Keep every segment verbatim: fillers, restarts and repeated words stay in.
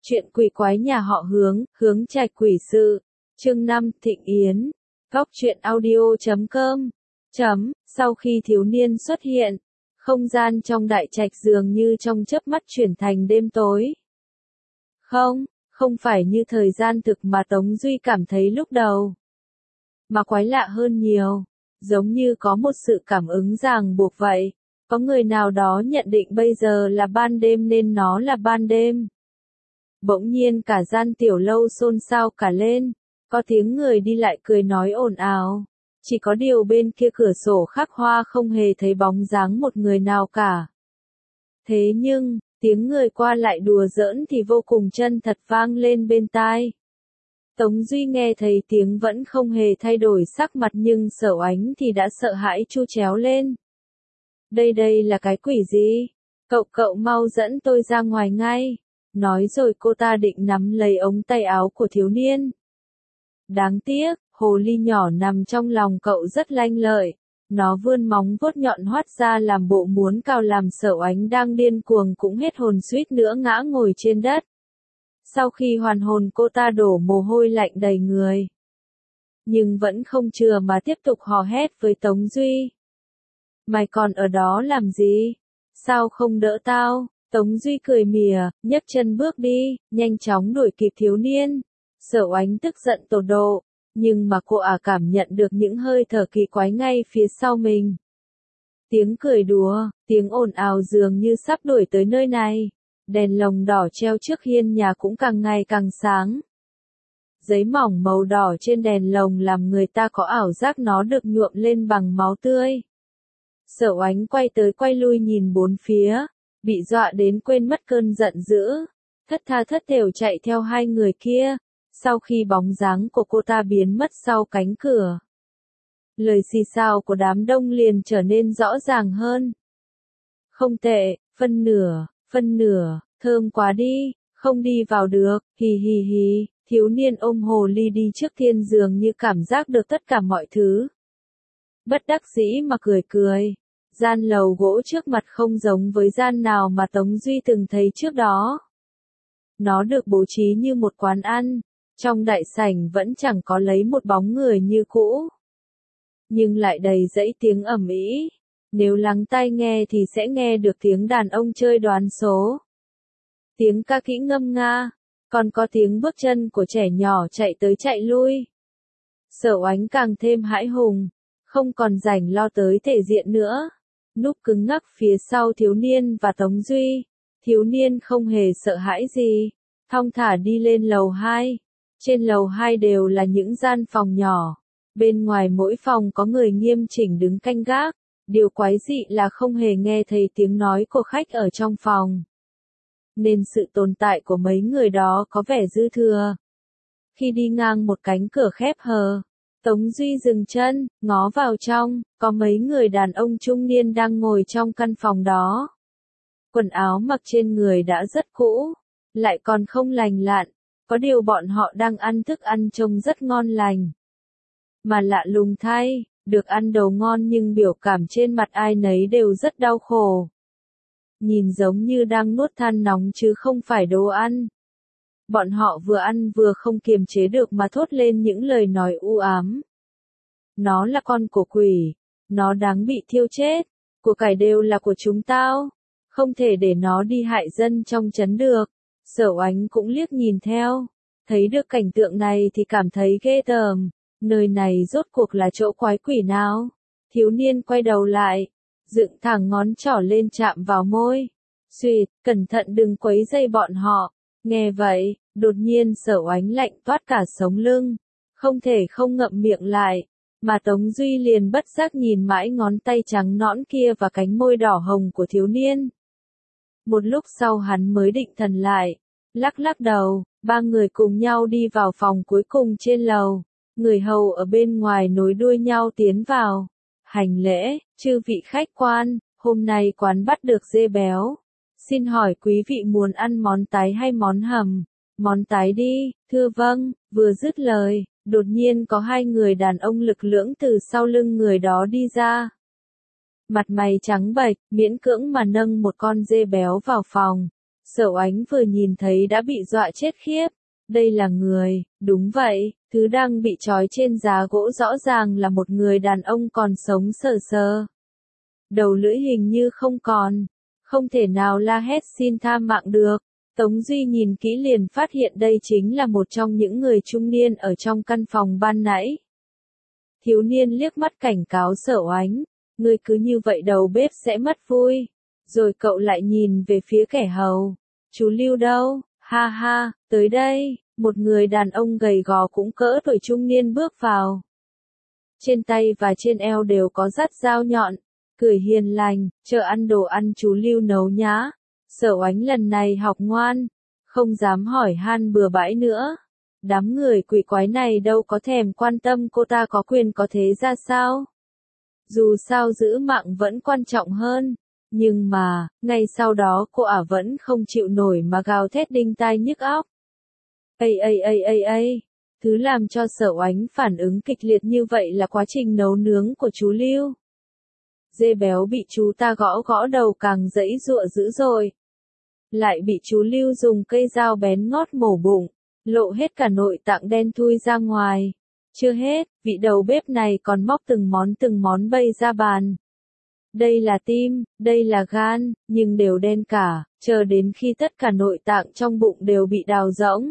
Chuyện quỷ quái nhà họ Hướng, Hướng Trạch quỷ sự. Chương năm, Thịnh Yến. Góc truyện audio chấm com. Chấm, sau khi thiếu niên xuất hiện, không gian trong đại trạch dường như trong chớp mắt chuyển thành đêm tối. Không, không phải như thời gian thực mà Tống Duy cảm thấy lúc đầu. Mà quái lạ hơn nhiều, giống như có một sự cảm ứng ràng buộc vậy. Có người nào đó nhận định bây giờ là ban đêm nên nó là ban đêm. Bỗng nhiên cả gian tiểu lâu xôn xao cả lên, có tiếng người đi lại cười nói ồn ào. Chỉ có điều bên kia cửa sổ khắc hoa không hề thấy bóng dáng một người nào cả. Thế nhưng, tiếng người qua lại đùa giỡn thì vô cùng chân thật vang lên bên tai. Tống Duy nghe thấy tiếng vẫn không hề thay đổi sắc mặt nhưng Sở Oánh thì đã sợ hãi chu chéo lên. Đây đây là cái quỷ gì? Cậu cậu mau dẫn tôi ra ngoài ngay. Nói rồi cô ta định nắm lấy ống tay áo của thiếu niên. Đáng tiếc, hồ ly nhỏ nằm trong lòng cậu rất lanh lợi. Nó vươn móng vuốt nhọn hoắt ra làm bộ muốn cào làm Sở Oánh đang điên cuồng cũng hết hồn suýt nữa ngã ngồi trên đất. Sau khi hoàn hồn cô ta đổ mồ hôi lạnh đầy người. Nhưng vẫn không chừa mà tiếp tục hò hét với Tống Duy. Mày còn ở đó làm gì? Sao không đỡ tao? Tống Duy cười mỉa, nhấc chân bước đi, nhanh chóng đuổi kịp thiếu niên. Sở Oánh tức giận tột độ, nhưng mà cô ả cảm nhận được những hơi thở kỳ quái ngay phía sau mình. Tiếng cười đùa, tiếng ồn ào dường như sắp đuổi tới nơi này. Đèn lồng đỏ treo trước hiên nhà cũng càng ngày càng sáng. Giấy mỏng màu đỏ trên đèn lồng làm người ta có ảo giác nó được nhuộm lên bằng máu tươi. Sở Oánh quay tới quay lui nhìn bốn phía, bị dọa đến quên mất cơn giận dữ, thất tha thất thểu chạy theo hai người kia, sau khi bóng dáng của cô ta biến mất sau cánh cửa. Lời xì xào của đám đông liền trở nên rõ ràng hơn. Không tệ, phân nửa, phân nửa, thơm quá đi, không đi vào được, hì hì hì, thiếu niên ôm hồ ly đi trước thiên dường như cảm giác được tất cả mọi thứ. Bất đắc dĩ mà cười cười. Gian lầu gỗ trước mặt không giống với gian nào mà Tống Duy từng thấy trước đó. Nó được bố trí như một quán ăn, trong đại sảnh vẫn chẳng có lấy một bóng người như cũ. Nhưng lại đầy dãy tiếng ầm ĩ. Nếu lắng tai nghe thì sẽ nghe được tiếng đàn ông chơi đoán số. Tiếng ca kỹ ngâm nga, còn có tiếng bước chân của trẻ nhỏ chạy tới chạy lui. Sở Oánh càng thêm hãi hùng, không còn rảnh lo tới thể diện nữa. Núp cứng ngắc phía sau thiếu niên và Tống Duy. Thiếu niên không hề sợ hãi gì, thong thả đi lên lầu hai. Trên lầu hai đều là những gian phòng nhỏ. Bên ngoài mỗi phòng có người nghiêm chỉnh đứng canh gác. Điều quái dị là không hề nghe thấy tiếng nói của khách ở trong phòng. Nên sự tồn tại của mấy người đó có vẻ dư thừa. Khi đi ngang một cánh cửa khép hờ, Tống Duy dừng chân, ngó vào trong, có mấy người đàn ông trung niên đang ngồi trong căn phòng đó. Quần áo mặc trên người đã rất cũ, lại còn không lành lặn, có điều bọn họ đang ăn thức ăn trông rất ngon lành. Mà lạ lùng thay, được ăn đồ ngon nhưng biểu cảm trên mặt ai nấy đều rất đau khổ. Nhìn giống như đang nuốt than nóng chứ không phải đồ ăn. Bọn họ vừa ăn vừa không kiềm chế được mà thốt lên những lời nói u ám. Nó là con của quỷ, nó đáng bị thiêu chết, của cải đều là của chúng tao, không thể để nó đi hại dân trong trấn được. Sở Oánh cũng liếc nhìn theo, thấy được cảnh tượng này thì cảm thấy ghê tởm, nơi này rốt cuộc là chỗ quái quỷ nào? Thiếu niên quay đầu lại, dựng thẳng ngón trỏ lên chạm vào môi, suýt, cẩn thận đừng quấy dây bọn họ. Nghe vậy, đột nhiên Sở Oánh lạnh toát cả sống lưng, không thể không ngậm miệng lại, mà Tống Duy liền bất giác nhìn mãi ngón tay trắng nõn kia và cánh môi đỏ hồng của thiếu niên. Một lúc sau hắn mới định thần lại, lắc lắc đầu, ba người cùng nhau đi vào phòng cuối cùng trên lầu, người hầu ở bên ngoài nối đuôi nhau tiến vào. Hành lễ, chư vị khách quan, hôm nay quán bắt được dê béo. Xin hỏi quý vị muốn ăn món tái hay món hầm? Món tái đi, thưa vâng, vừa dứt lời, đột nhiên có hai người đàn ông lực lưỡng từ sau lưng người đó đi ra. Mặt mày trắng bệch, miễn cưỡng mà nâng một con dê béo vào phòng, Sở Oánh vừa nhìn thấy đã bị dọa chết khiếp. Đây là người, đúng vậy, thứ đang bị trói trên giá gỗ rõ ràng là một người đàn ông còn sống sờ sờ. Đầu lưỡi hình như không còn, không thể nào la hét xin tha mạng được. Tống Duy nhìn kỹ liền phát hiện đây chính là một trong những người trung niên ở trong căn phòng ban nãy. Thiếu niên liếc mắt cảnh cáo Sở Oánh, ngươi cứ như vậy đầu bếp sẽ mất vui. Rồi cậu lại nhìn về phía kẻ hầu. Chú Lưu đâu? Ha ha, tới đây, một người đàn ông gầy gò cũng cỡ tuổi trung niên bước vào. Trên tay và trên eo đều có dắt dao nhọn, cười hiền lành, chờ ăn đồ ăn chú Lưu nấu nhá. Sở Oánh lần này học ngoan, không dám hỏi han bừa bãi nữa. Đám người quỷ quái này đâu có thèm quan tâm cô ta có quyền có thế ra sao. Dù sao giữ mạng vẫn quan trọng hơn. Nhưng mà, ngay sau đó cô ả vẫn không chịu nổi mà gào thét đinh tai nhức óc. Ây ây ây ây ây, thứ làm cho Sở Oánh phản ứng kịch liệt như vậy là quá trình nấu nướng của chú Lưu. Dê béo bị chú ta gõ gõ đầu càng giãy giụa dữ dội. Lại bị chú Lưu dùng cây dao bén ngót mổ bụng, lộ hết cả nội tạng đen thui ra ngoài. Chưa hết, vị đầu bếp này còn móc từng món từng món bày ra bàn. Đây là tim, đây là gan, nhưng đều đen cả, chờ đến khi tất cả nội tạng trong bụng đều bị đào rỗng.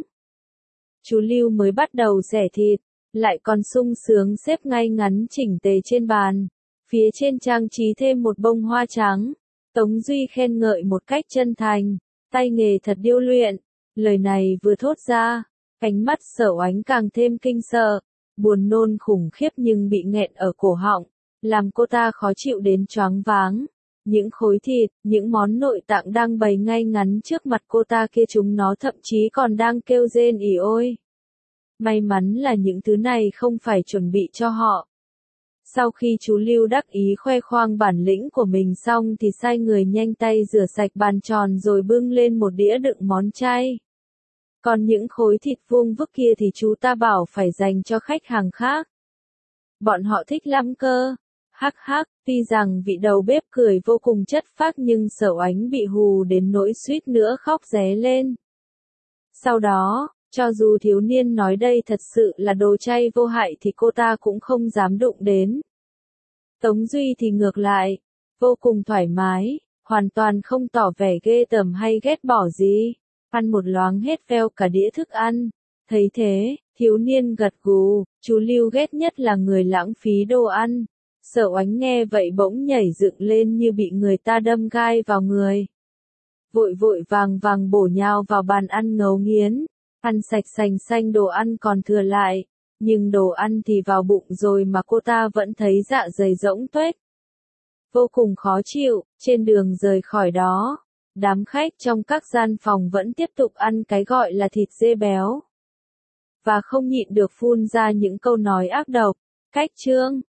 Chú Lưu mới bắt đầu xẻ thịt, lại còn sung sướng xếp ngay ngắn chỉnh tề trên bàn. Phía trên trang trí thêm một bông hoa trắng. Tống Duy khen ngợi một cách chân thành, tay nghề thật điêu luyện. Lời này vừa thốt ra, ánh mắt Sở Oánh càng thêm kinh sợ, buồn nôn khủng khiếp nhưng bị nghẹn ở cổ họng, làm cô ta khó chịu đến choáng váng. Những khối thịt, những món nội tạng đang bày ngay ngắn trước mặt cô ta kia chúng nó thậm chí còn đang kêu rên ỉ ôi. May mắn là những thứ này không phải chuẩn bị cho họ. Sau khi chú Lưu đắc ý khoe khoang bản lĩnh của mình xong thì sai người nhanh tay rửa sạch bàn tròn rồi bưng lên một đĩa đựng món chay. Còn những khối thịt vuông vức kia thì chú ta bảo phải dành cho khách hàng khác. Bọn họ thích lắm cơ. Hắc hắc, tuy rằng vị đầu bếp cười vô cùng chất phác nhưng Sở Oánh bị hù đến nỗi suýt nữa khóc ré lên. Sau đó, cho dù thiếu niên nói đây thật sự là đồ chay vô hại thì cô ta cũng không dám đụng đến. Tống Duy thì ngược lại, vô cùng thoải mái, hoàn toàn không tỏ vẻ ghê tởm hay ghét bỏ gì, ăn một loáng hết veo cả đĩa thức ăn. Thấy thế, thiếu niên gật gù, chú Lưu ghét nhất là người lãng phí đồ ăn. Sở Oánh nghe vậy bỗng nhảy dựng lên như bị người ta đâm gai vào người. Vội vội vàng vàng bổ nhào vào bàn ăn ngấu nghiến, ăn sạch sành xanh đồ ăn còn thừa lại, nhưng đồ ăn thì vào bụng rồi mà cô ta vẫn thấy dạ dày rỗng tuếch. Vô cùng khó chịu, trên đường rời khỏi đó, đám khách trong các gian phòng vẫn tiếp tục ăn cái gọi là thịt dê béo. Và không nhịn được phun ra những câu nói ác độc, cách chương.